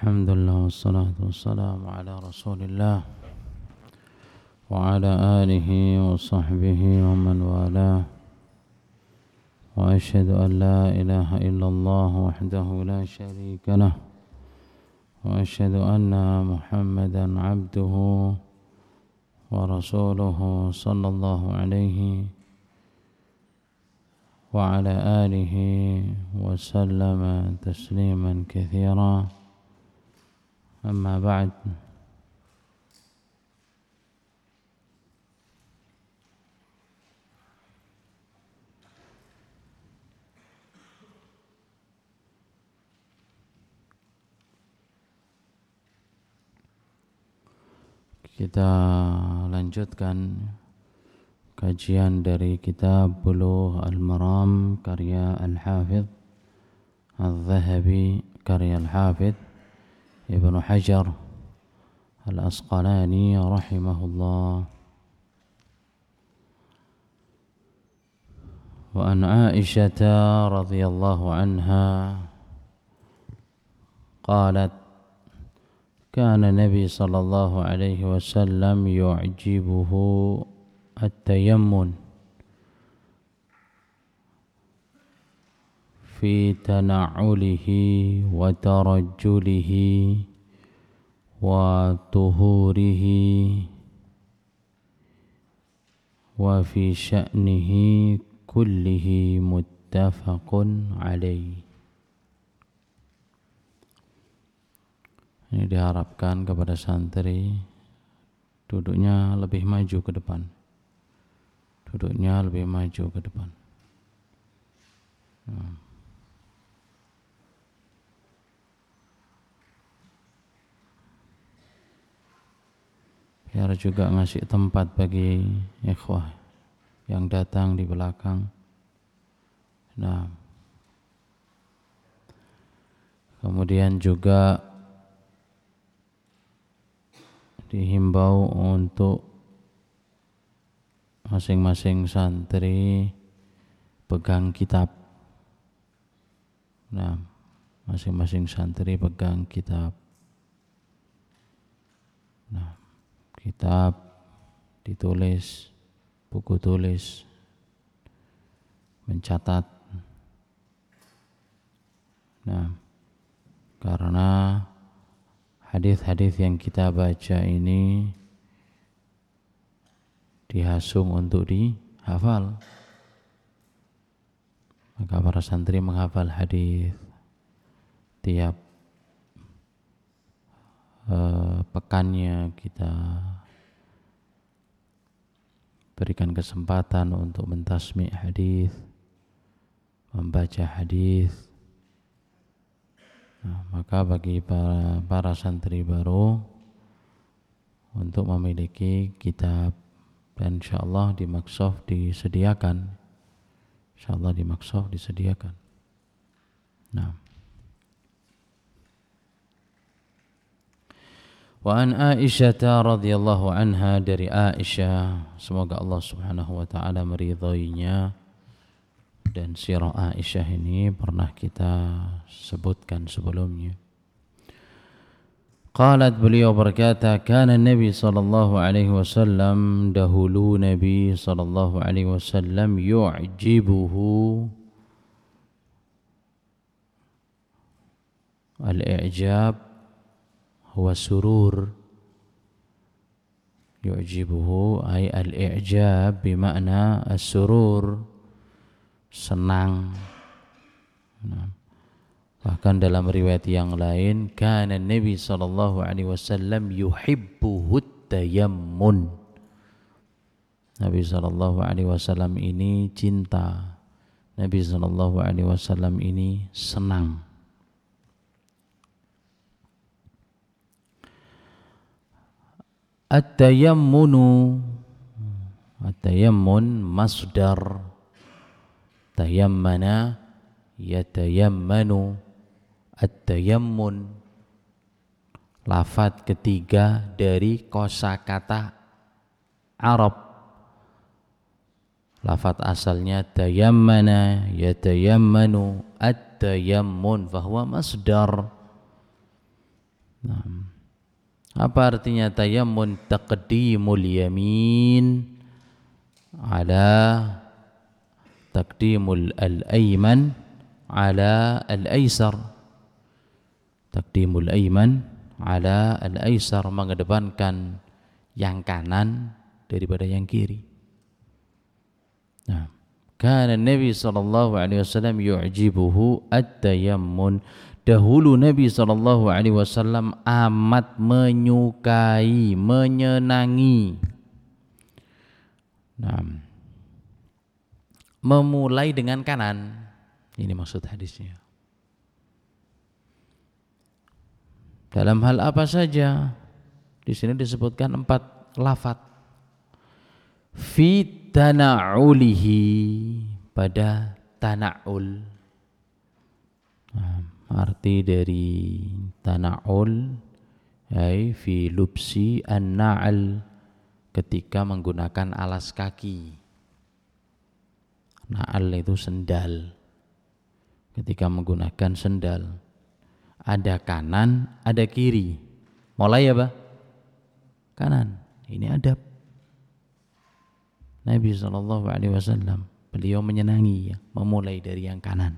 الحمد لله والصلاة والسلام على رسول الله وعلى آله وصحبه ومن والاه وأشهد أن لا إله إلا الله وحده لا شريك له وأشهد أن محمدا عبده ورسوله صلى الله عليه وعلى آله وسلم تسليما كثيرا أما بعد kita lanjutkan kajian dari kitab Bulugh al-Maram karya Al-Hafidh Al-Zahabi karya Al-Hafidh Ibnu Hajar Al-Asqalani rahimahullah. Wa an Aisyah radhiyallahu anha qalat kana Nabi sallallahu alaihi wasallam yu'jibuhu at-tayammun fi tana'ulihi wa tarajjulihi wa tuhurihi wa fi sya'nihi kullihi muttafaqun alaih. Ini diharapkan kepada santri duduknya lebih maju ke depan. Duduknya lebih maju ke depan. Biar juga ngasih tempat bagi ikhwah yang datang di belakang. Nah, kemudian juga dihimbau untuk masing-masing santri pegang kitab. Nah, masing-masing santri pegang kitab. Nah, kitab ditulis, buku tulis, mencatat. Nah, karena hadis-hadis yang kita baca ini dihasung untuk dihafal, maka para santri menghafal hadis tiap pekannya. Kita berikan kesempatan untuk mentasmi' hadis, membaca hadis. Nah, maka bagi para santri baru untuk memiliki kitab, dan insyaallah di Makshof disediakan. Insyaallah di Makshof disediakan. Nah, wa an Aisyah radhiyallahu anha, dari Aisyah, semoga Allah Subhanahu wa taala meridhoinya. Dan sirah Aisyah ini pernah kita sebutkan sebelumnya. Qalat, beliau berkata, kana Nabi sallallahu alaihi wasallam, dahulu Nabi sallallahu alaihi wasallam, yu'jibuhu al-i'jab huwa surur. Yu'jibuhu ay al-i'jab bimakna as-surur, senang. Nah, bahkan dalam riwayat yang lain, kana Nabi sallallahu alaihi wasallam yuhibbuhut tayammun. Nabi sallallahu alaihi wasallam ini cinta. Nabi sallallahu alaihi wasallam ini senang. At-tayammunu, at-tayammun masdar tayammana yatayammanu. At-tayammun lafadz ketiga dari kosakata Arab. Lafadz asalnya tayammana yatayammanu. At-tayammun fahuwa masdar Apa artinya tayammun? Taqdimul yamin ala taqdimul al-ayman ala al-aysar. Taqdimul ayman ala al-aysar, mengedepankan yang kanan daripada yang kiri. Nah, kana Nabi sallallahu alaihi wasallam yu'jibuhu at-tayammun. Dahulu Nabi sallallahu alaihi wasallam amat menyukai, menyenangi. Nah, memulai dengan kanan. Ini maksud hadisnya. Dalam hal apa saja? Di sini disebutkan 4 lafaz. Fi tana'ulihi, pada tana'ul. Nah, arti dari tana'ul ay fi lubsi an-na'al, ketika menggunakan alas kaki. Na'al itu sendal. Ketika menggunakan sendal, ada kanan, ada kiri. Mulai apa? Kanan. Ini adab Nabi SAW. Beliau menyenangi ya, memulai dari yang kanan.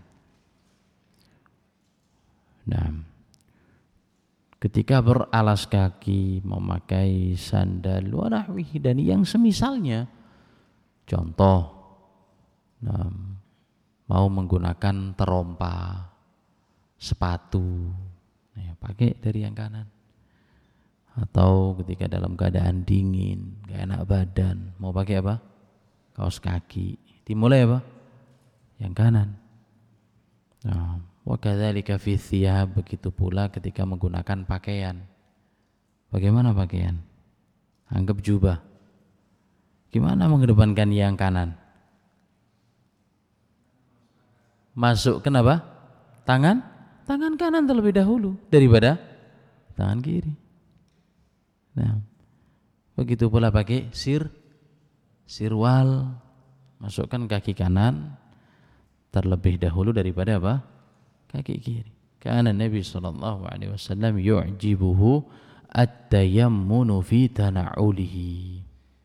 Nah, ketika beralas kaki, memakai sandal wa nahwihi dan yang semisalnya, contoh, nah, mau menggunakan terompa, sepatu, ya, pakai dari yang kanan. Atau ketika dalam keadaan dingin, gak enak badan, mau pakai apa? Kaos kaki, dimulai apa? Yang kanan. Nah, wa kadzalika fi thiyab, begitu pula ketika menggunakan pakaian. Bagaimana pakaian? Anggap jubah. Gimana mengedepankan yang kanan? Masuk kenapa? Tangan kanan terlebih dahulu daripada tangan kiri. Nah, begitu pula pakai sirwal, masukkan kaki kanan terlebih dahulu daripada apa? Kaki kiri. Karena Nabi sallallahu alaihi wasallam yu'jibuhu at-tayammunu fi tana'ulihi.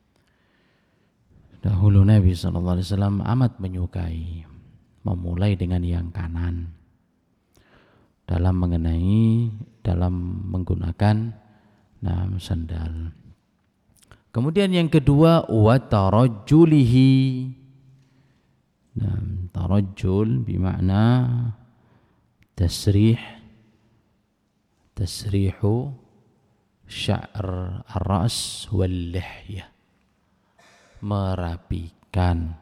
Dahulu Nabi sallallahu alaihi wasallam amat menyukai memulai dengan yang kanan dalam menggunakan sandal. Kemudian yang kedua, wa tarajjulihi. Tarajjul bermakna tasrihu sya'r ar-ra's wal lihyah, merapikan.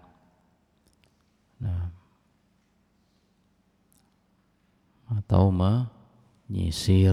Atau menyisir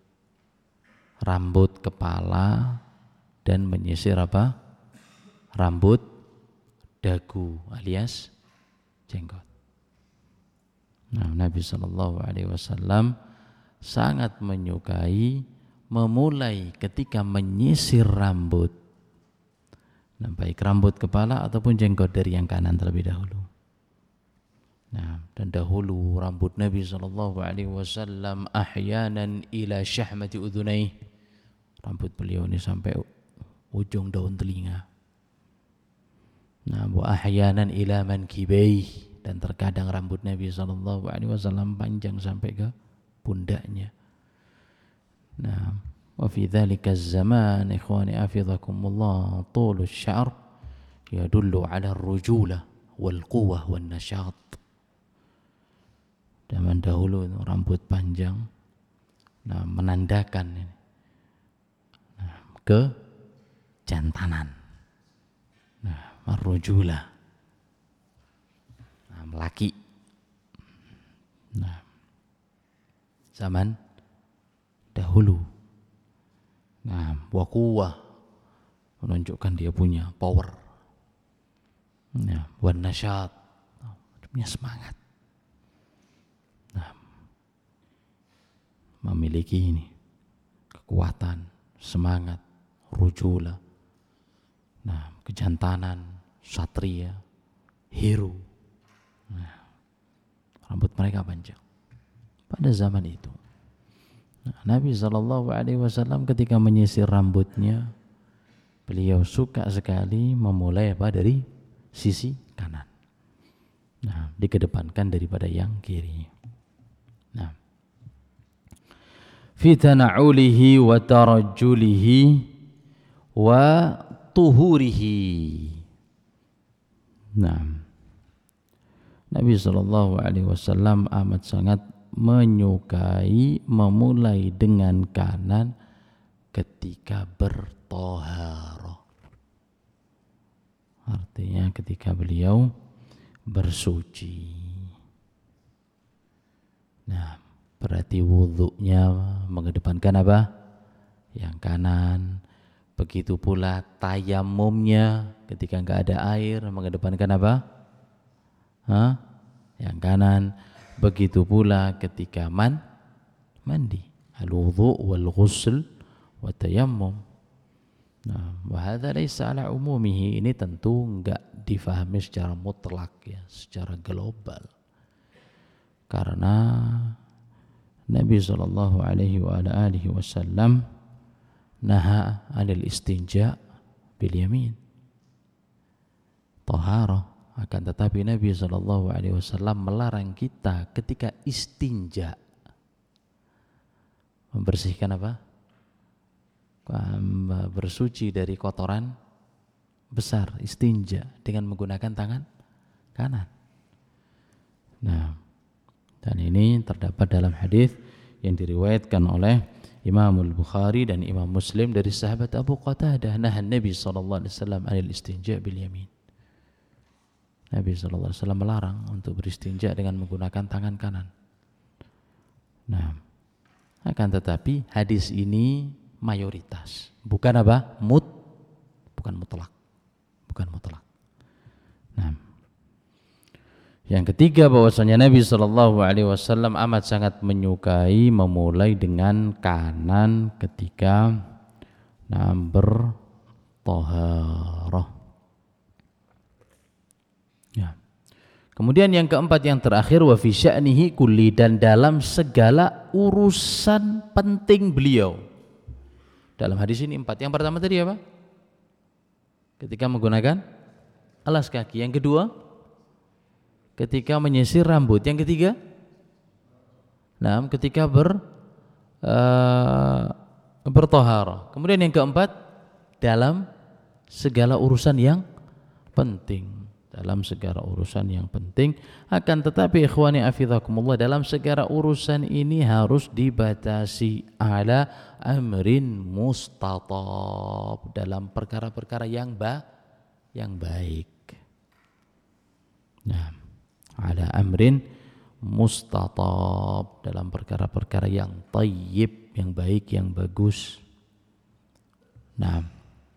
rambut kepala dan menyisir apa? Rambut dagu alias jenggot. Nah, Nabi SAW sangat menyukai memulai ketika menyisir rambut, baik rambut kepala ataupun jenggot, dari yang kanan terlebih dahulu. Nah, dan dahulu rambut Nabi SAW ahyanan ila syahmati udhunai. Rambut beliau ini sampai ujung daun telinga. Nah, wa ahyanan ila mankibai, dan terkadang rambut Nabi SAW panjang sampai ke pundaknya. Nah, wa fi dzalika az-zaman ikhwani afizakumullah tulus sya'r yadullu ala ar-rujulah wal quwwah wan nasyat. Zaman dahulu rambut panjang, menandakan kejantanan, ar-rujulah, laki. Zaman dahulu, wa quwwah, menunjukkan dia punya power, wan nasyat, punya semangat. Memiliki ini kekuatan, semangat, rujula, kejantanan, satria, hero. Rambut mereka panjang pada zaman itu. Nabi SAW ketika menyisir rambutnya, beliau suka sekali memulai dari sisi kanan. Nah, dikedepankan daripada yang kiri. Nah, fi tana'ulihi wa tarajjulihi wa tuhurihi. Nah, Nabi SAW amat sangat menyukai memulai dengan kanan ketika bertoharoh. Artinya ketika beliau bersuci. Nah, berarti wudhunya mengedepankan apa? Yang kanan. Begitu pula tayamumnya ketika enggak ada air mengedepankan apa? Yang kanan. Begitu pula ketika mandi, al-wudhu wal ghusl wa tayammum. Nah, wa hadza laysa ala umumihi, ini tentu enggak difahami secara mutlak ya, secara global. Karena Nabi sallallahu alaihi wa ala alihi wasallam naha 'anil istinja bil yamin. Taharah. Akan tetapi Nabi SAW melarang kita ketika istinja, membersihkan apa? Bersuci dari kotoran besar, istinja dengan menggunakan tangan kanan. Nah, dan ini terdapat dalam hadis yang diriwayatkan oleh Imam Al-Bukhari dan Imam Muslim dari sahabat Abu Qatadah, nahan Nabi SAW 'anil istinja bil yamin. Nabi SAW melarang untuk beristinja dengan menggunakan tangan kanan. Nah, akan tetapi hadis ini mayoritas, bukan apa? Bukan mutlak. Nah, yang ketiga bahwasanya Nabi SAW amat sangat menyukai memulai dengan kanan ketika bertoharah. Kemudian yang keempat, yang terakhir, wa fi sya'nihi kulli, dan dalam segala urusan penting beliau. Dalam hadis ini empat. Yang pertama tadi apa? Ketika menggunakan alas kaki. Yang kedua, ketika menyisir rambut. Yang ketiga, ketika bertoharah. Kemudian yang keempat, dalam segala urusan yang penting. Dalam segala urusan yang penting. Akan tetapi ikhwani afidhakumullah, dalam segala urusan ini harus dibatasi ala amrin mustatab, dalam perkara-perkara yang baik. Nah, ala amrin mustatab, dalam perkara-perkara yang tayyib, yang baik, yang bagus. Nah,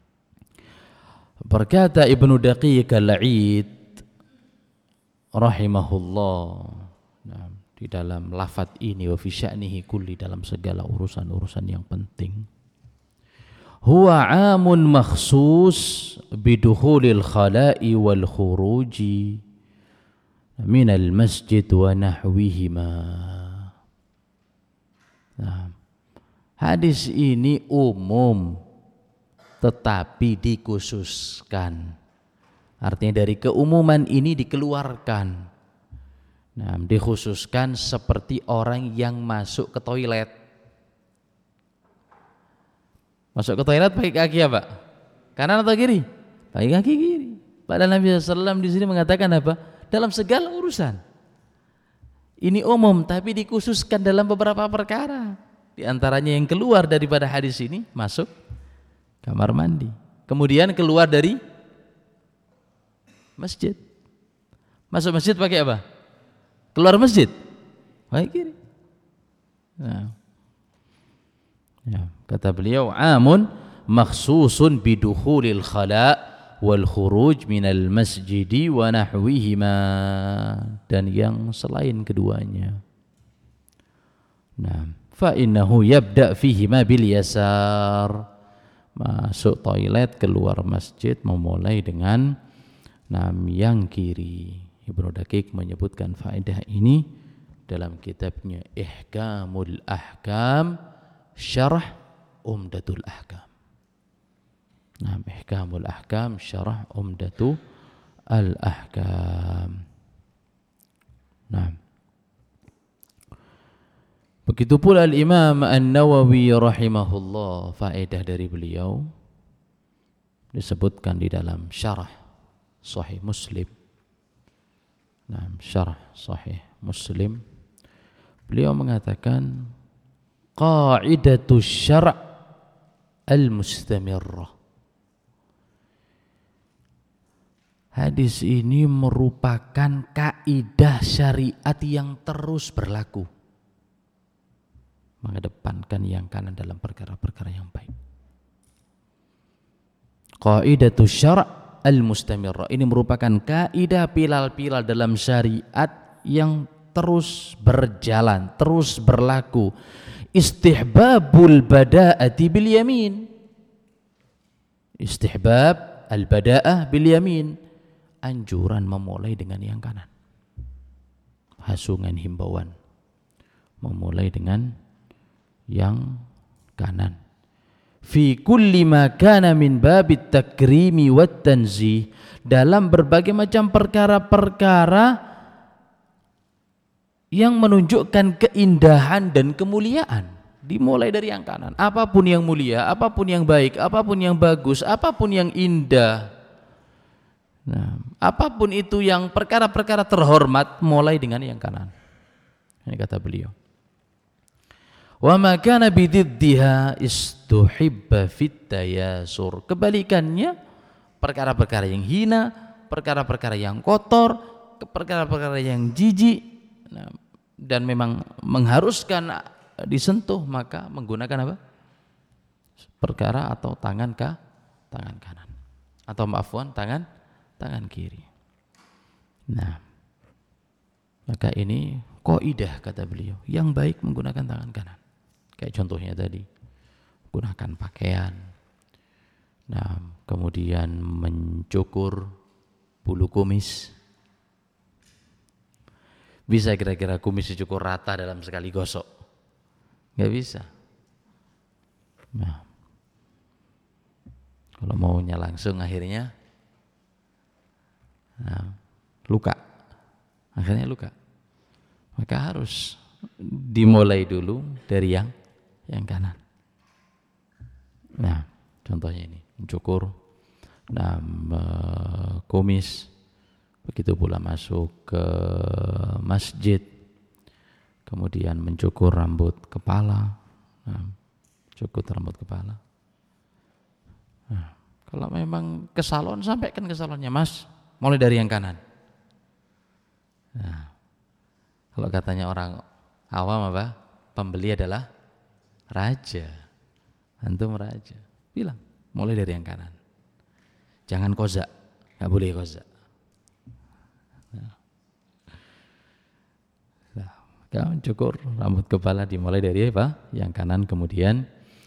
berkata Ibnu Daqiq Al-Aid rahimahullah, di dalam lafaz ini, wa fi sya'nihi kulli, dalam segala urusan-urusan yang penting, huwa 'amun makhsus bidukhulil khala'i wal khuruji minal masjid wa nahwihima. Nah, hadis ini umum tetapi dikhususkan. Artinya dari keumuman ini dikeluarkan. Nah, dikhususkan seperti orang yang masuk ke toilet. Masuk ke toilet pakai kaki apa? Kanan atau kiri? Pakai kaki kiri. Padahal Nabi SAW di sini mengatakan apa? Dalam segala urusan. Ini umum tapi dikhususkan dalam beberapa perkara. Di antaranya yang keluar daripada hadis ini masuk kamar mandi, kemudian keluar dari masjid. Masuk masjid pakai apa? Keluar masjid pakai kiri. Nah, ya, kata beliau, amun makhsusun bidukhulil khala' wal khuruj minal masjidi wa nahwihima, dan yang selain keduanya. Nah, fa innahu yabda' fihima bil yasar, masuk toilet, keluar masjid memulai dengan yang kiri. Ibnu Daqiq menyebutkan faedah ini dalam kitabnya Ihkamul Ahkam Syarah Umdatul Ahkam. Nah, Ihkamul Ahkam Syarah Umdatul Ahkam. Nah, begitu pula Al-Imam An-Nawawi rahimahullah, faedah dari beliau disebutkan di dalam Syarah Sahih Muslim. Nah, Syarah Sahih Muslim, beliau mengatakan qaidatus syara' al-mustamirrah. Hadis ini merupakan kaidah syariat yang terus berlaku, mengedepankan yang kanan dalam perkara-perkara yang baik. Qaidatus syara' al-mustamirrah, ini merupakan kaidah pilal-pilal dalam syariat yang terus berjalan, terus berlaku. Istihbabul bada'ati bil yamin. Istihbab al-bada'ah bil yamin, anjuran memulai dengan yang kanan. Hasungan himbauan memulai dengan yang kanan. Fi kulli ma kana min babit takrimi wat tanzih, dalam berbagai macam perkara-perkara yang menunjukkan keindahan dan kemuliaan, dimulai dari yang kanan. Apapun yang mulia, apapun yang baik, apapun yang bagus, apapun yang indah, nah, apapun itu yang perkara-perkara terhormat, mulai dengan yang kanan. Ini kata beliau. Wa ma kana bididdiha istuhibba fit tayasur. Kebalikannya, perkara-perkara yang hina, perkara-perkara yang kotor, perkara-perkara yang jijik, nah, dan memang mengharuskan disentuh, maka menggunakan apa? Perkara atau tangan kanan, atau maafwan tangan kiri. Nah, maka ini kaidah kata beliau, yang baik menggunakan tangan kanan. Kayak contohnya tadi, gunakan pakaian, nah, kemudian mencukur bulu kumis. Bisa kira-kira kumis dicukur rata dalam sekali gosok? Nggak bisa. Nah, kalau maunya langsung akhirnya luka. Akhirnya luka. Maka harus dimulai dulu dari yang kanan. Nah, contohnya ini, mencukur kumis. Begitu pula masuk ke masjid, kemudian mencukur rambut kepala. Cukur rambut kepala. Nah, kalau memang ke salon, sampaikan ke salonnya, Mas, mulai dari yang kanan. Nah, kalau katanya orang awam apa? Pembeli adalah raja. Antum raja. Bilang, mulai dari yang kanan. Jangan kozak, nggak boleh kozak. Nah, cukur rambut kepala dimulai dari apa? Yang kanan, kemudian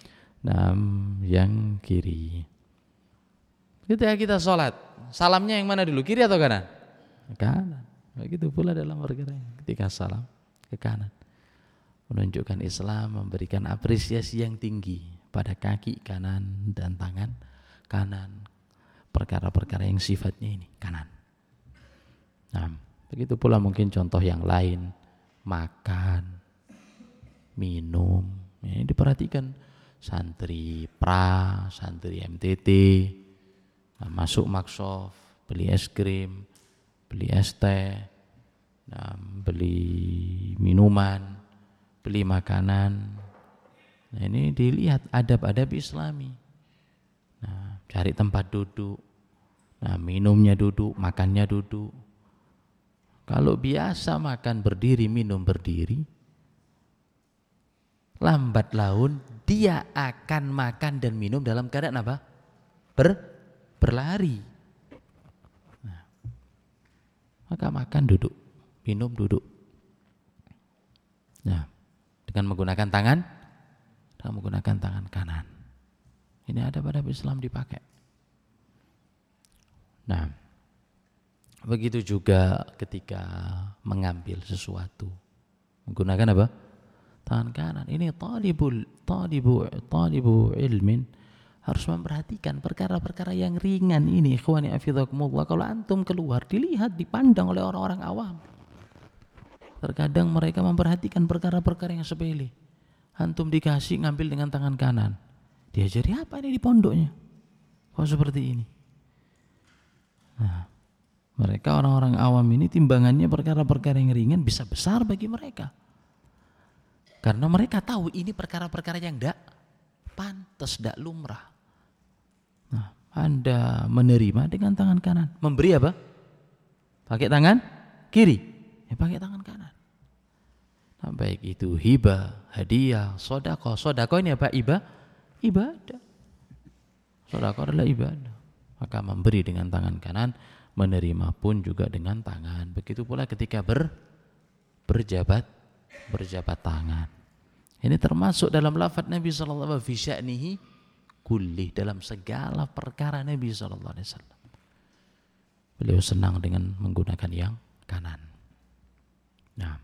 yang kiri. Ketika kita sholat, salamnya yang mana dulu? Kiri atau kanan? Kanan. Begitu pula dalam perkara ketika salam ke kanan. Menunjukkan Islam memberikan apresiasi yang tinggi pada kaki kanan dan tangan kanan. Perkara-perkara yang sifatnya ini kanan. Nah, begitu pula mungkin contoh yang lain, makan, minum. Ini diperhatikan santri pra, santri MTT, masuk makshof, beli es krim, beli es teh, beli minuman, beli makanan. Nah, ini dilihat adab-adab Islami. Nah, cari tempat duduk. Nah, minumnya duduk, makannya duduk. Kalau biasa makan berdiri, minum berdiri, lambat laun dia akan makan dan minum dalam keadaan apa? Berlari. Nah, maka makan duduk, minum duduk. Nah, dengan menggunakan tangan kanan. Ini ada pada Islam dipakai. Nah, begitu juga ketika mengambil sesuatu, menggunakan apa? tangan kanan. Ini talibu ilmin harus memperhatikan perkara-perkara yang ringan ini. Ikhwani hafizakumullah, kalau antum keluar dilihat, dipandang oleh orang-orang awam. Terkadang mereka memperhatikan perkara-perkara yang sepele. Antum dikasih ngambil dengan tangan kanan. Diajari apa ini di pondoknya? Kok seperti ini? Nah, mereka orang-orang awam ini timbangannya perkara-perkara yang ringan bisa besar bagi mereka. Karena mereka tahu ini perkara-perkara yang tidak pantas, tidak lumrah. Nah, Anda menerima dengan tangan kanan. Memberi apa? Pakai tangan kiri. Ya, pakai tangan kanan. Nah, baik itu hibah, hadiah, sedekah. Sedekah ini apa? Ibadah. Sedekah adalah ibadah. Maka memberi dengan tangan kanan, menerima pun juga dengan tangan. Begitu pula ketika berjabat tangan. Ini termasuk dalam lafaz Nabi sallallahu alaihi wasallam fi sya'nihi kulli, dalam segala perkara Nabi sallallahu alaihi wasallam. Beliau senang dengan menggunakan yang kanan. Nah,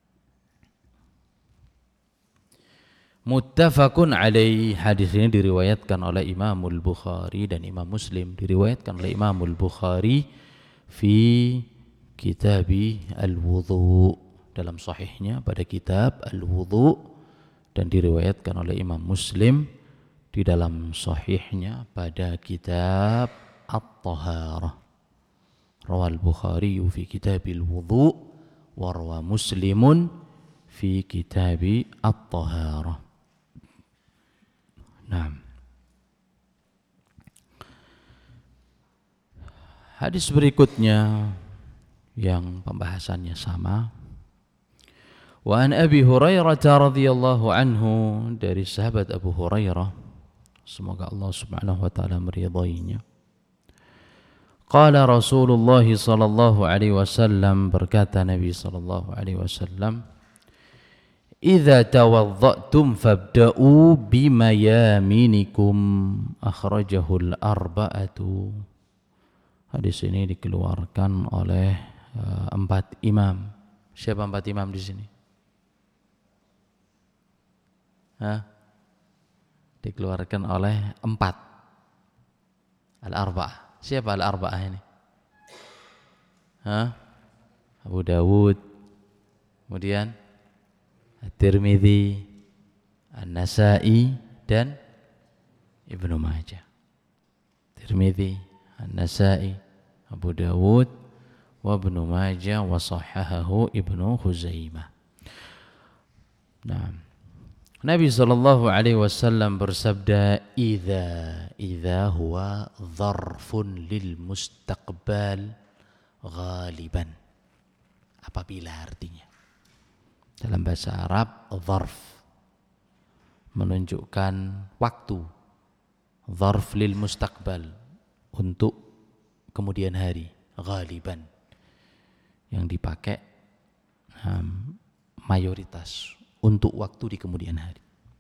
muttafaqun alaih, hadis ini diriwayatkan oleh Imamul Bukhari dan Imam Muslim. Diriwayatkan oleh Imamul Bukhari fi kitabi al-wudhu, dalam sahihnya pada kitab al-wudhu, dan diriwayatkan oleh Imam Muslim di dalam sahihnya pada kitab at-taharah. Rawal Bukhari fi kitabil wudhu wa rawa Muslimun fi kitabi at-taharah. Nah, hadis berikutnya yang pembahasannya sama. Wa an Abi Hurairah radhiyallahu anhu, dari sahabat Abu Hurairah, semoga Allah Subhanahu wa taala meridainya. Qala Rasulullah sallallahu alaihi wasallam, berkata Nabi sallallahu alaihi wasallam, "Idza tawadda'tum fabda'u bimayaminikum." Akhrajahul arba'atu. Hadis ini dikeluarkan oleh 4 imam. Siapa 4 imam di sini? Dikeluarkan oleh 4 al-arba'ah. Siapa al-arba'ah ini? Abu Dawud, kemudian At-Tirmidzi, An-Nasa'i, dan Ibnu Majah. Tirmidzi, An-Nasa'i, Abu Dawud, wa Ibnu Majah, wa sahahahu Ibnu Khuzaimah. Nah, Nabi sallallahu alaihi wasallam bersabda, idza huwa dzarfun lil mustaqbal ghaliban. Apabila, artinya dalam bahasa Arab dzarf menunjukkan waktu, dzarf lil mustaqbal untuk kemudian hari, ghaliban yang dipakai mayoritas untuk waktu di kemudian hari.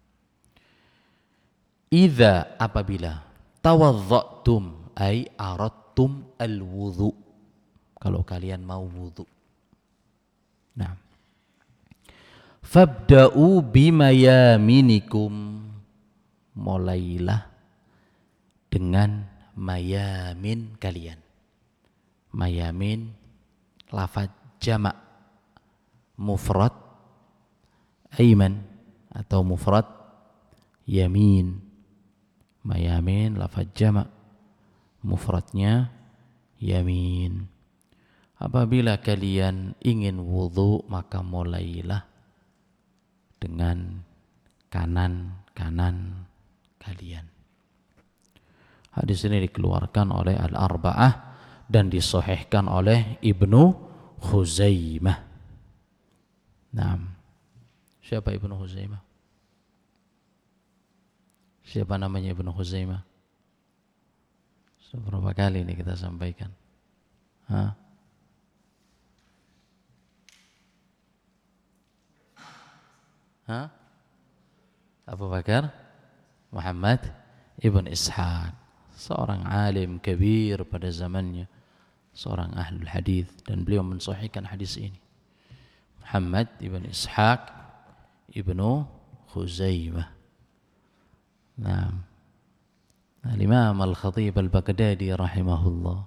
Idza, apabila, tawadhda'tum ay aradtum al-wudhu, kalau kalian mau wudhu. Nah, fabda'u bimayaminikum, mulailah dengan mayamin kalian. Mayamin lafaz jamak, mufrad aiman atau mufrad yamin. Mayamin lafaz jamak, mufradnya yamin. Apabila kalian ingin wudu, maka mulailah dengan kanan-kanan kalian. Hadis ini dikeluarkan oleh Al-Arba'ah dan disahihkan oleh Ibnu Khuzaimah. Nah, siapa Ibnu Khuzaimah? Siapa namanya Ibnu Khuzaimah? Berapa kali ini kita sampaikan? Abu Bakar Muhammad Ibn Ishaq, seorang alim kabir pada zamannya, seorang ahlul hadis, dan beliau mensahihkan hadis ini. Muhammad Ibn Ishaq Ibnu Khuzaimah. Nah, Al-Imam Al-Khatib Al-Baghdadi rahimahullah,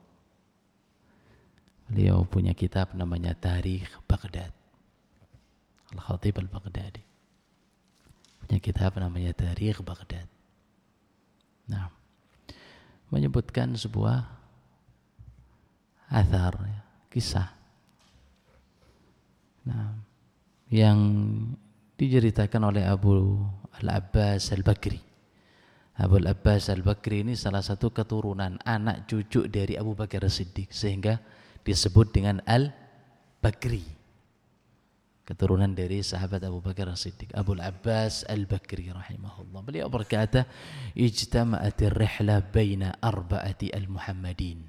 beliau punya kitab namanya Tarikh Baghdad. Al-Khatib Al-Baghdadi punya kitab namanya Tarikh Baghdad. Nah, menyebutkan sebuah athar, kisah, nah, yang diceritakan oleh Abu Al-Abbas Al-Bakri. Abu Al-Abbas Al-Bakri ini salah satu keturunan anak cucu dari Abu Bakar As-Siddiq, sehingga disebut dengan Al-Bakri, keturunan dari sahabat Abu Bakar As-Siddiq, Abu Al-Abbas Al-Bakri rahimahullah. Beliau berkata, ijtama'atir rihla baina arba'ati al-Muhammadin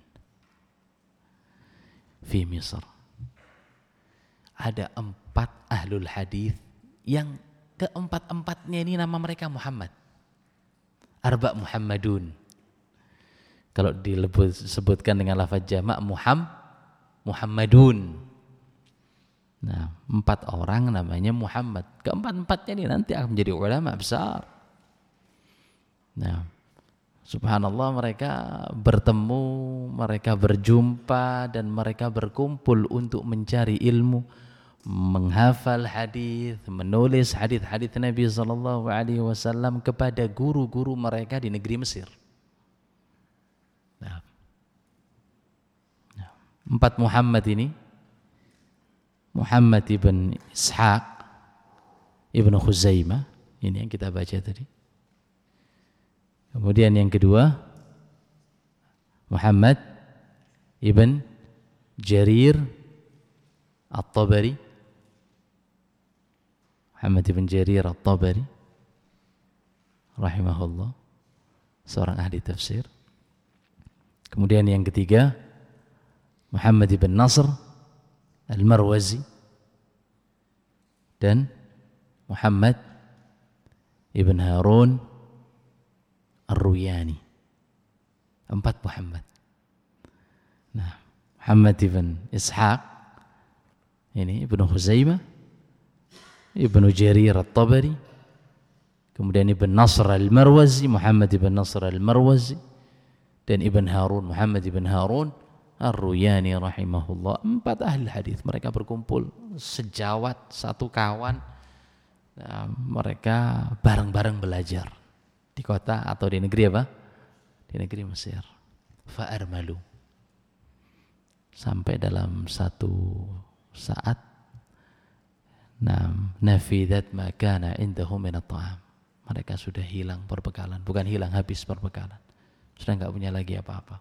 fi Misr. Ada 4 ahlul hadis yang keempat-empatnya ini nama mereka Muhammad. Arba' Muhammadun. Kalau disebutkan dengan lafaz jamak Muhammadun. Nah, 4 orang namanya Muhammad. Keempat-empatnya ini nanti akan menjadi ulama besar. Nah, subhanallah, mereka bertemu, mereka berjumpa, dan mereka berkumpul untuk mencari ilmu, menghafal hadis, menulis hadis-hadis Nabi sallallahu alaihi wasallam kepada guru-guru mereka di negeri Mesir. Nah, 4 Muhammad ini, Muhammad ibn Ishaq ibn Khuzaimah, ini yang kita baca tadi. Kemudian yang kedua, Muhammad ibn Jarir At-Tabari, Muhammad ibn Jarir At-Tabari rahimahullah, seorang ahli tafsir. Kemudian yang ketiga, Muhammad ibn Nasr Al-Marwazi dan Muhammad ibn Harun Ar-Ruyani. 4 Muhammad. Nah, Muhammad ibn Ishaq ini Ibnu Khuzaimah, Ibnu Jarir At-Tabari, kemudian Ibn Nasr Al-Marwazi, Muhammad ibn Nasr Al-Marwazi, dan Ibn Harun, Muhammad ibn Harun Ar-Ruyani rahimahullah. 4 ahli hadis, mereka berkumpul sejawat, satu kawan. Nah, mereka bareng-bareng belajar di kota atau di negeri apa? Di negeri Mesir. Fa'armalu. Sampai dalam satu saat, nafidat ma kana indahum min at-ta'am. Mereka sudah hilang perbekalan, bukan hilang, habis perbekalan. Sudah enggak punya lagi apa-apa.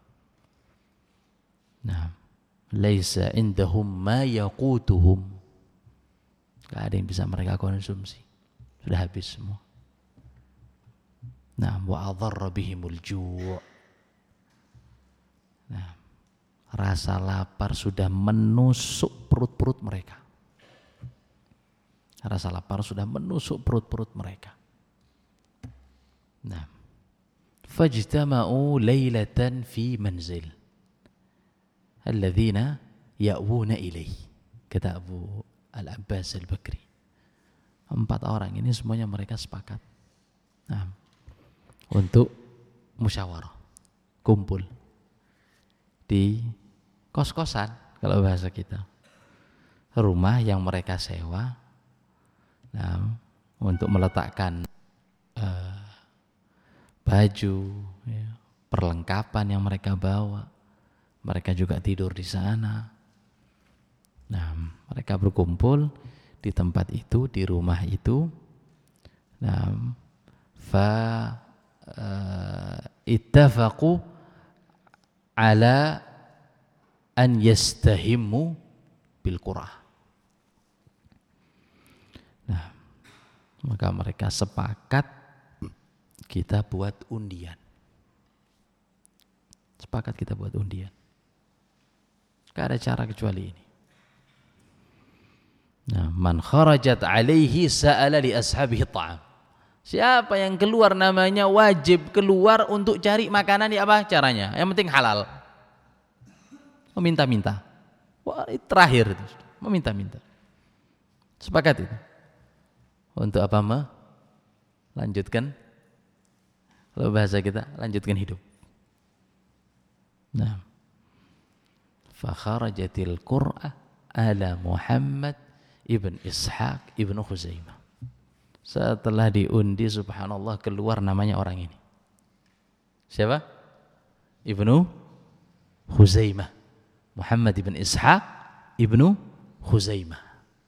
Nah, laisa indahum ma yaqutuhum. Enggak ada yang bisa mereka konsumsi. Sudah habis semua. Nah, wa adharra bihimul ju'. Nah, rasa lapar sudah menusuk perut-perut mereka. Rasa lapar sudah menusuk perut-perut mereka. Nah, fajtama'u lailatan fi manzil alladzina ya'wuna ilaih, kata Abu Al-Abbas Al-Bakri. 4 orang ini semuanya mereka sepakat, nah, untuk musyawarah, kumpul di kos-kosan, kalau bahasa kita, rumah yang mereka sewa, nah, untuk meletakkan baju, ya, perlengkapan yang mereka bawa. Mereka juga tidur di sana. Nah, mereka berkumpul di tempat itu, di rumah itu. Nah, ittafaqu ala an yastahimmu bil qur'ah. Nah, maka mereka sepakat kita buat undian. Sepakat kita buat undian. Gak ada cara kecuali ini. Nah, man kharajat alaihi sa'ala li ashabihi ta'am. Siapa yang keluar namanya wajib keluar untuk cari makanan, ya apa caranya? Yang penting halal. Meminta-minta. Wah, terakhir itu, meminta-minta. Sepakat itu. Untuk apa? Lanjutkan, kalau bahasa kita, lanjutkan hidup. Nah, fakharajatil qur'ah ala Muhammad ibn Ishaq ibn Khuzaimah. Setelah diundi, subhanallah, keluar namanya orang ini. Siapa? Ibnu Khuzaimah. Muhammad ibn Ishaq ibnu Khuzaimah.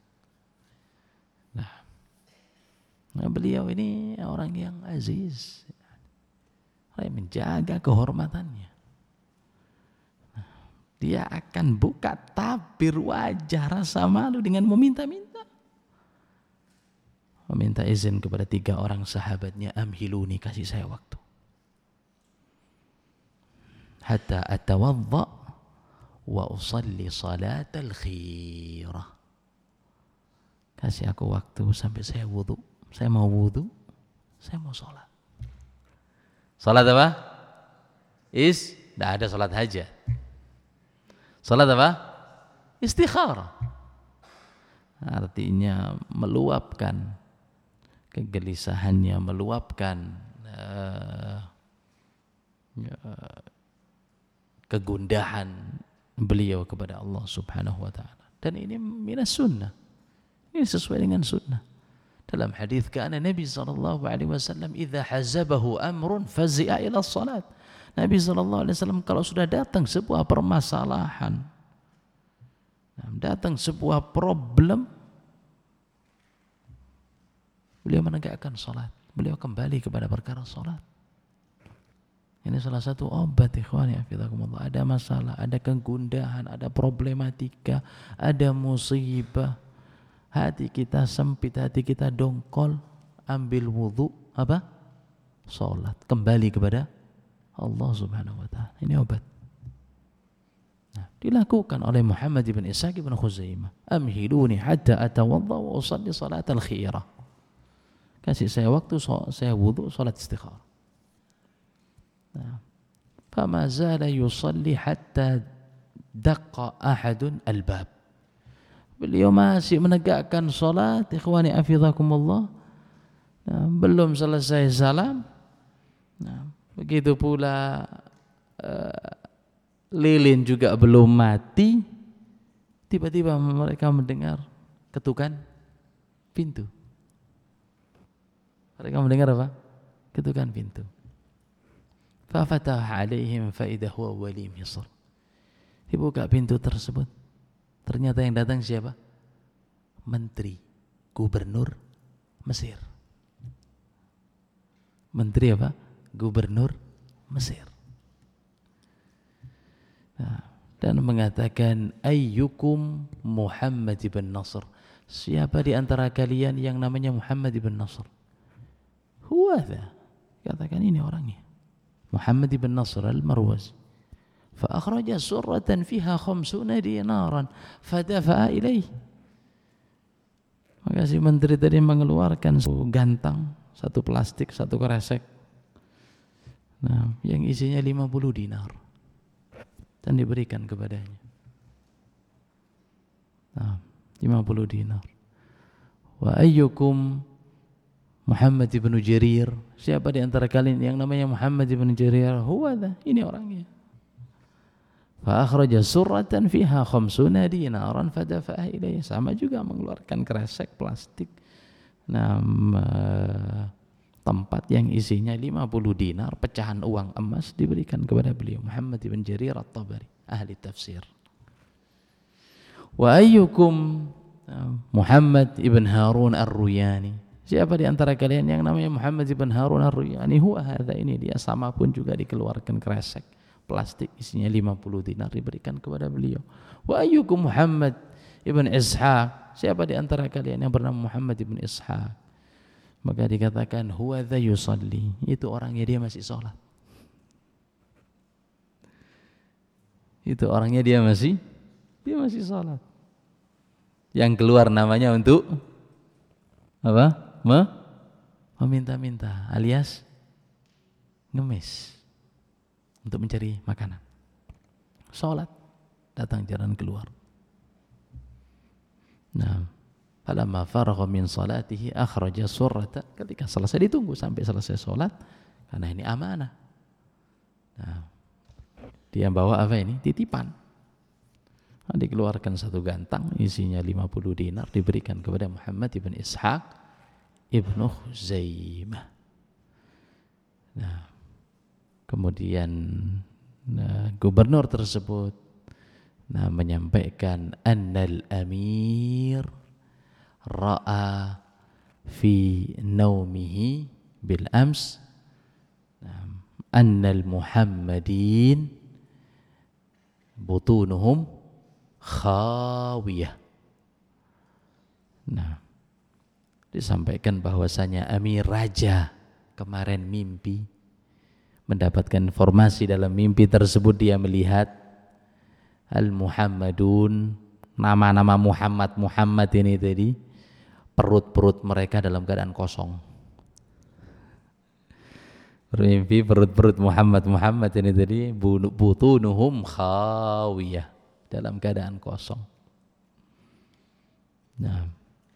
Nah, beliau ini orang yang aziz, orang yang menjaga kehormatannya. Dia akan buka tabir wajah rasa malu dengan meminta-minta. Meminta izin kepada 3 orang sahabatnya, amhiluni, kasih saya waktu. Hatta atawadda wa usalli salatal khirah. Kasih aku waktu sampai saya wudu. Saya mau wudu, saya mau sholat. Sholat apa? Tidak ada sholat hajat. Sholat apa? Istikharah. Artinya meluapkan kegelisahannya, meluapkan kegundahan beliau kepada Allah Subhanahu wa ta'ala. Dan ini minas sunnah. Ini sesuai dengan sunnah. Dalam hadis, kana Nabi sallallahu alaihi wasallam idza hazabahu amrun fazi'a ila salat. Nabi sallallahu alaihi wasallam kalau sudah datang sebuah permasalahan, datang sebuah problem, beliau menegakkan salat. Beliau kembali kepada perkara salat. Ini salah satu obat, ikhwani hafizakumullah. Ada masalah, ada kegundahan, ada problematika, ada musibah. Hati kita sempit, hati kita dongkol, ambil wudu, apa? Salat, kembali kepada Allah Subhanahu wa ta'ala. Ini obat. Nah, dilakukan oleh Muhammad ibn Ishaq ibn Khuzaimah. Amhiluni hatta atawadda wa usalli salatal khirah. Kasih saya waktu, saya wudu, salat istikharah. Nah, fama zala yusalli hatta daqqa ahadun albab. Beliau masih menegakkan salat, ikhwani hafizakumullah. Nah, belum selesai salam. Nah, begitu pula lilin juga belum mati. Tiba-tiba mereka mendengar ketukan pintu. Mereka mendengar apa? Ketukan pintu. Fa fataha alaihim fa idza huwa wali Misr. Dibuka pintu tersebut. Ternyata yang datang siapa? Menteri, gubernur Mesir. Menteri apa? Gubernur Mesir. Nah, dan mengatakan, ayyukum Muhammad ibn Nasr. Siapa di antara kalian yang namanya Muhammad ibn Nasr? Huwadha. Katakan ini orangnya. Muhammad ibn Nasr al-Marwazi. فأخرج سرة فيها 50 دينارا فدفع إليه. Maka si menteri tadi mengeluarkan satu gantang, satu plastik, satu kresek, nah, yang isinya 50 dinar dan diberikan kepadanya. Nah, 50 dinar. Wa ayyukum Muhammad ibn Jarir. Siapa di antara kalian yang namanya Muhammad ibn Jarir? Huwadha, ini orangnya. Fa suratan fiha 50 dinaran fadafa'ah ilayhi. Sama juga mengeluarkan kresek plastik. Nah, tempat yang isinya 50 dinar, pecahan uang emas, diberikan kepada beliau. Muhammad ibn Jarir at-Tabari, ahli tafsir. Wa ayyukum Muhammad ibn Harun ar-Ruyani. Siapa di antara kalian yang namanya Muhammad ibn Harun ar-Ruyani? Huwa hadza, ini dia. Sama pun juga dikeluarkan kresek plastik isinya 50 dinar, diberikan kepada beliau. Wa ayyukum Muhammad ibn Ishaq. Siapa di antara kalian yang bernama Muhammad ibn Ishaq? Maka dikatakan huwa dha yusalli. Itu orangnya, dia masih sholat. Itu orangnya, dia masih sholat. Yang keluar namanya untuk apa? Meminta-minta, alias ngemis. Untuk mencari makanan. Sholat, datang jalan keluar. Nah, Falamma faragha min salatihi akhraja surrata. Ketika selesai, ditunggu sampai selesai sholat karena ini amanah. Nah, dia bawa apa ini? Titipan. Nah, dikeluarkan satu gantang isinya 50 dinar diberikan kepada Muhammad ibn Ishaq ibnu Khuzaimah. Nah, kemudian gubernur tersebut menyampaikan annal amir ra'a fi naumihi bil ams annal muhammadin butunuhum khawiyah. Nah, disampaikan bahwasanya Amir Raja kemarin mimpi, mendapatkan informasi dalam mimpi tersebut dia melihat Al-Muhammadun, nama-nama Muhammad ini tadi, perut-perut mereka dalam keadaan kosong. Bermimpi perut-perut Muhammad ini tadi, butunuhum khawiyah, dalam keadaan kosong. Nah,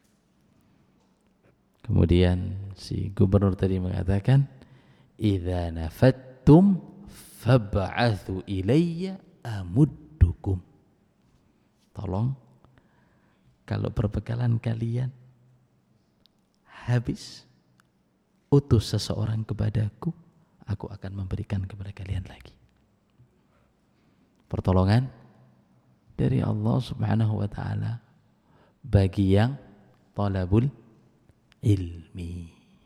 kemudian si gubernur tadi mengatakan, idza nafattum fab'athu ilayya amuddukum. Tolong, kalau perbekalan kalian habis, utus seseorang kepadaku, aku akan memberikan kepada kalian lagi. Pertolongan dari Allah Subhanahu wa ta'ala bagi yang talabul ilmi.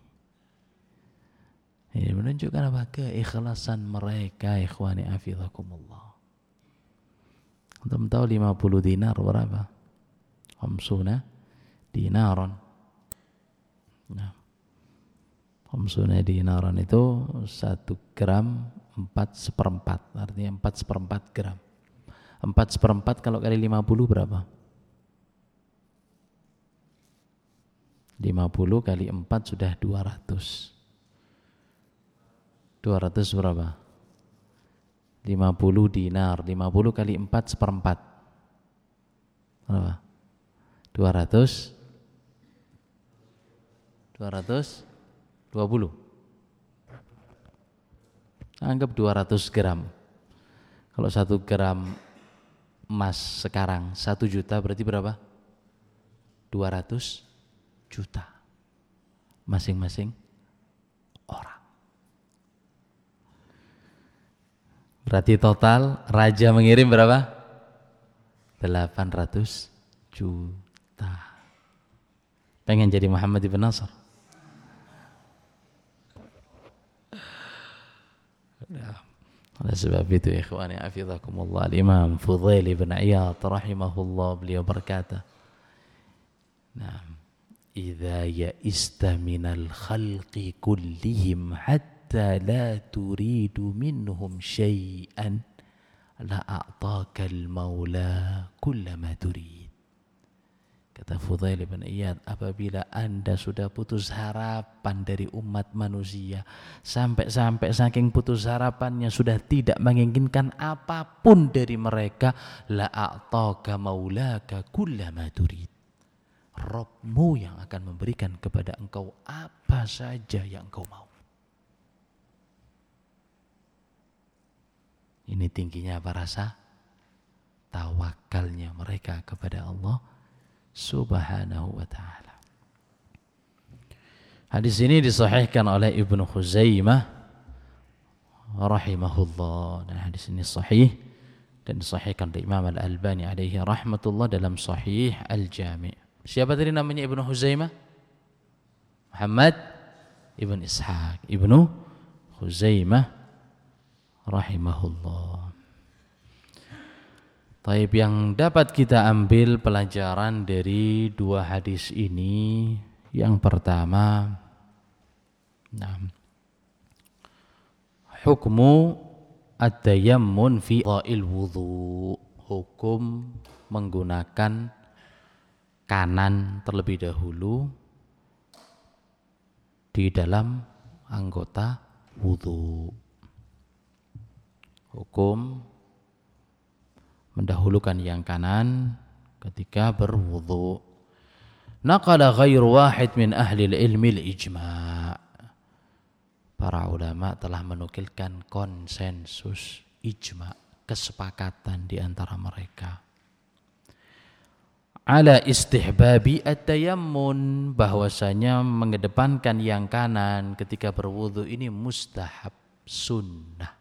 Ini menunjukkan apa? Keikhlasan mereka, ikhwani hafizakumullah. Antum tahu 50 dinar berapa? 50 dinaran. Nah, 50 dinaran itu 1 gram 4/4, artinya 4/4 gram. 4/4 kalau kali 50 berapa? 50 kali 4 sudah 200. 200 berapa? 50 dinar. 50 kali 4/4 berapa? 200. 220. Anggap 200 gram. Kalau 1 gram emas sekarang 1 juta, berarti berapa? 200 juta masing-masing orang. Berarti total raja mengirim berapa? 800 juta. Pengen jadi Muhammad ibn Nasr? Oleh sebab itu ikhwani hafizakumullah, Imam Fudail bin Iyad rahimahullah, beliau berkata, nah, idza ya'ista minal khalqi kullihim hatta la turidu minhum syai'an la a'takal maula kullama turid. Kata Fudail bin Iyad, apabila anda sudah putus harapan dari umat manusia, sampai saking putus harapannya sudah tidak menginginkan apapun dari mereka, la a'taka maulaka kullama turid. Rabbmu yang akan memberikan kepada engkau apa saja yang engkau mau. Ini tingginya apa rasa tawakalnya mereka kepada Allah Subhanahu wa ta'ala. Hadis ini disahihkan oleh Ibnu Khuzaimah rahimahullah, dan hadis ini sahih dan disahihkan oleh Imam Al-Albani alaihi rahmatullah dalam Sahih Al-Jami'. Siapa tadi namanya Ibnu Khuzaimah? Muhammad ibn Ishaq Ibnu Khuzaimah rahimahullah. Taib, yang dapat kita ambil pelajaran dari 2 hadis ini, yang pertama, hukmu at-tayammun fi dha'il wudhu, hukum menggunakan kanan terlebih dahulu di dalam anggota wudhu. Hukum mendahulukan yang kanan ketika berwudu. Naqala ghairu wahid min ahli ilmi al-ijma'. Para ulama telah menukilkan konsensus ijma', kesepakatan di antara mereka. Ala istihbabi at-tayammun, bahwasanya mengedepankan yang kanan ketika berwudu ini mustahab, sunnah.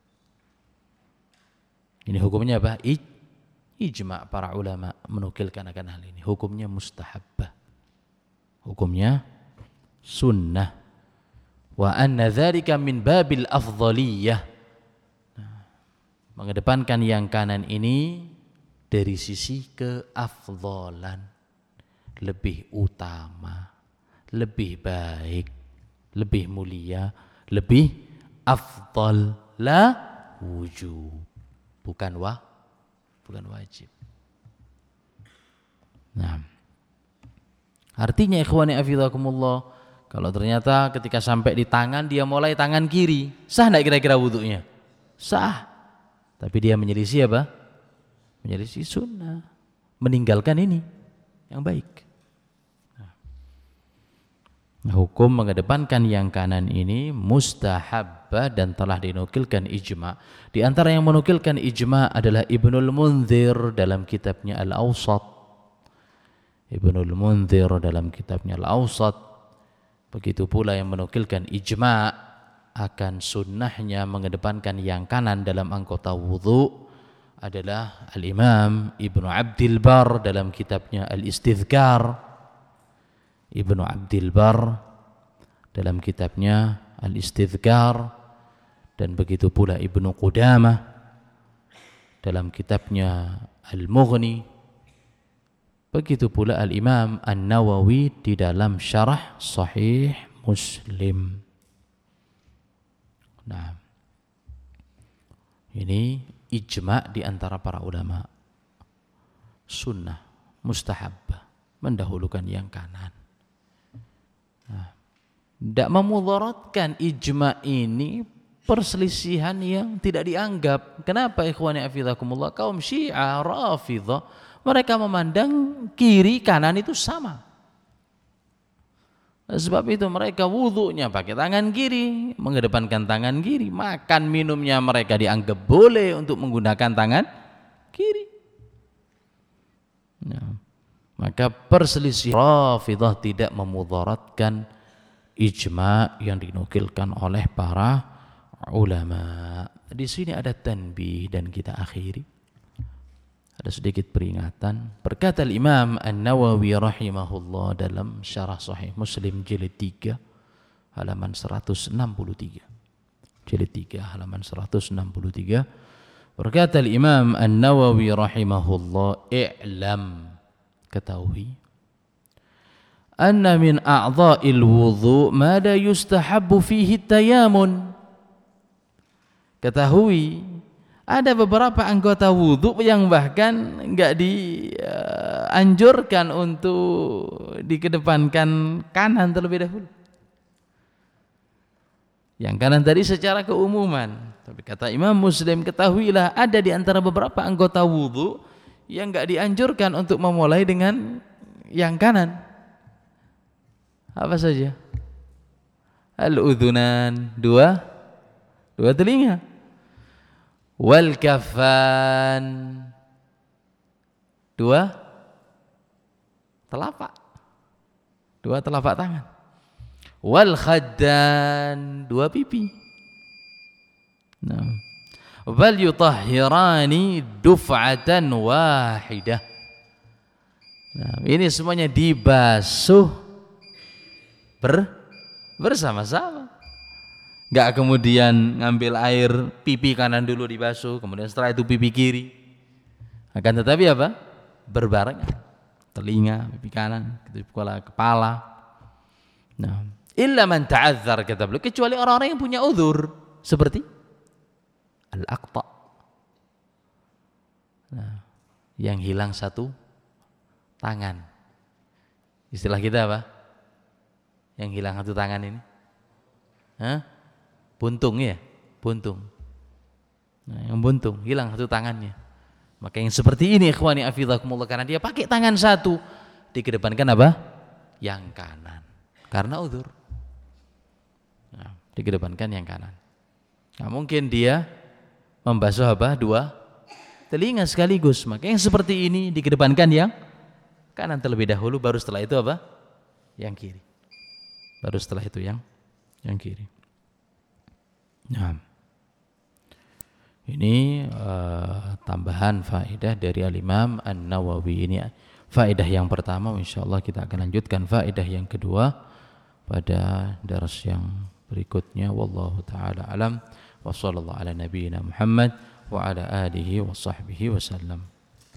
Ini hukumnya apa? Ijma' para ulama menukilkan akan hal ini. Hukumnya mustahabbah. Hukumnya sunnah. Wa anna dzalika min babil afdhaliyah. Mengedepankan yang kanan ini dari sisi keafdhalan, lebih utama, lebih baik, lebih mulia, lebih afdal, la wujub, bukan wajib. Nah, artinya ikhwani afidakumullah, kalau ternyata ketika sampai di tangan dia mulai tangan kiri, sah enggak kira-kira wudunya? Sah. Tapi dia menyelisih apa? Menyelisih sunnah, meninggalkan ini yang baik. Nah, hukum mengedepankan yang kanan ini mustahabbah dan telah dinukilkan ijma'. Di antara yang menukilkan ijma' adalah Ibnul Munzir dalam kitabnya Al-Awsat. Ibnul Munzir dalam kitabnya Al-Awsat. Begitu pula yang menukilkan ijma' akan sunnahnya mengedepankan yang kanan dalam anggota wudu adalah Al-Imam Ibnu Abdil Bar dalam kitabnya Al-Istidhkar. Ibnu Abdil Bar dalam kitabnya Al-Istidhkar, dan begitu pula Ibnu Qudamah dalam kitabnya Al-Mughni. Begitu pula Al-Imam An-Nawawi di dalam Syarah Sahih Muslim. Nah, ini ijma' di antara para ulama. Sunnah, mustahabbah, mendahulukan yang kanan. Nah, tidak memudaratkan ijma' ini perselisihan yang tidak dianggap. Kenapa ikhwani afidakumullah? Kaum Syiah, Rafidhah, mereka memandang kiri kanan itu sama. Sebab itu mereka wudunya pakai tangan kiri, mengedepankan tangan kiri. Makan minumnya mereka dianggap boleh untuk menggunakan tangan kiri. Nah, maka perselisihan Rafidhah tidak memudaratkan ijma' yang dinukilkan oleh para ulama. Di sini ada tanbih dan kita akhiri. Ada sedikit peringatan. Berkata Imam An-Nawawi rahimahullah dalam Syarah Sahih Muslim jilid 3 halaman 163. Jilid 3 halaman 163. Berkata Imam An-Nawawi rahimahullah, i'lam, ketahui, anna min a'dha'il wudhu ma la yustahabbu fihi tayamun. Ketahui ada beberapa anggota wudhu yang bahkan enggak dianjurkan untuk dikedepankan kanan terlebih dahulu. Yang kanan tadi secara keumuman. Tapi kata Imam Muslim, ketahuilah ada di antara beberapa anggota wudhu yang enggak dianjurkan untuk memulai dengan yang kanan. Apa saja? Al-udhunan, dua telinga. Wal kafan, dua telapak tangan. Wal khaddan, dua pipi. Nah, bal yutahhirani duf'atan wahidah. Nah, ini semuanya dibasuh bersama-sama. Enggak kemudian ngambil air pipi kanan dulu dibasuh, kemudian setelah itu pipi kiri. Akan tetapi apa? Berbarengan. Telinga, pipi kanan, kepala. Nah, illa man ta'azzar, kata beliau, kecuali orang-orang yang punya uzur seperti al-aqta. Nah, yang hilang satu tangan. Istilah kita apa? Yang hilang satu tangan ini? Hah? Buntung ya, buntung. Nah, yang buntung hilang satu tangannya. Maka yang seperti ini ikhwani afidakumullah, karena dia pakai tangan satu, dikedepankan apa? yang kanan karena udzur. Nah, dikedepankan yang kanan. Nah, mungkin dia membasuh apa? Dua telinga sekaligus. Maka yang seperti ini dikedepankan yang kanan terlebih dahulu, baru setelah itu apa? Yang kiri. Baru setelah itu yang kiri. Nah, ini tambahan faedah dari Al-Imam An-Nawawi. Ini faedah yang pertama. Insyaallah kita akan lanjutkan faedah yang kedua pada dars yang berikutnya. Wallahu taala alam wa sallallahu ala nabiyyina Muhammad wa ala alihi wa sahbihi wasallam.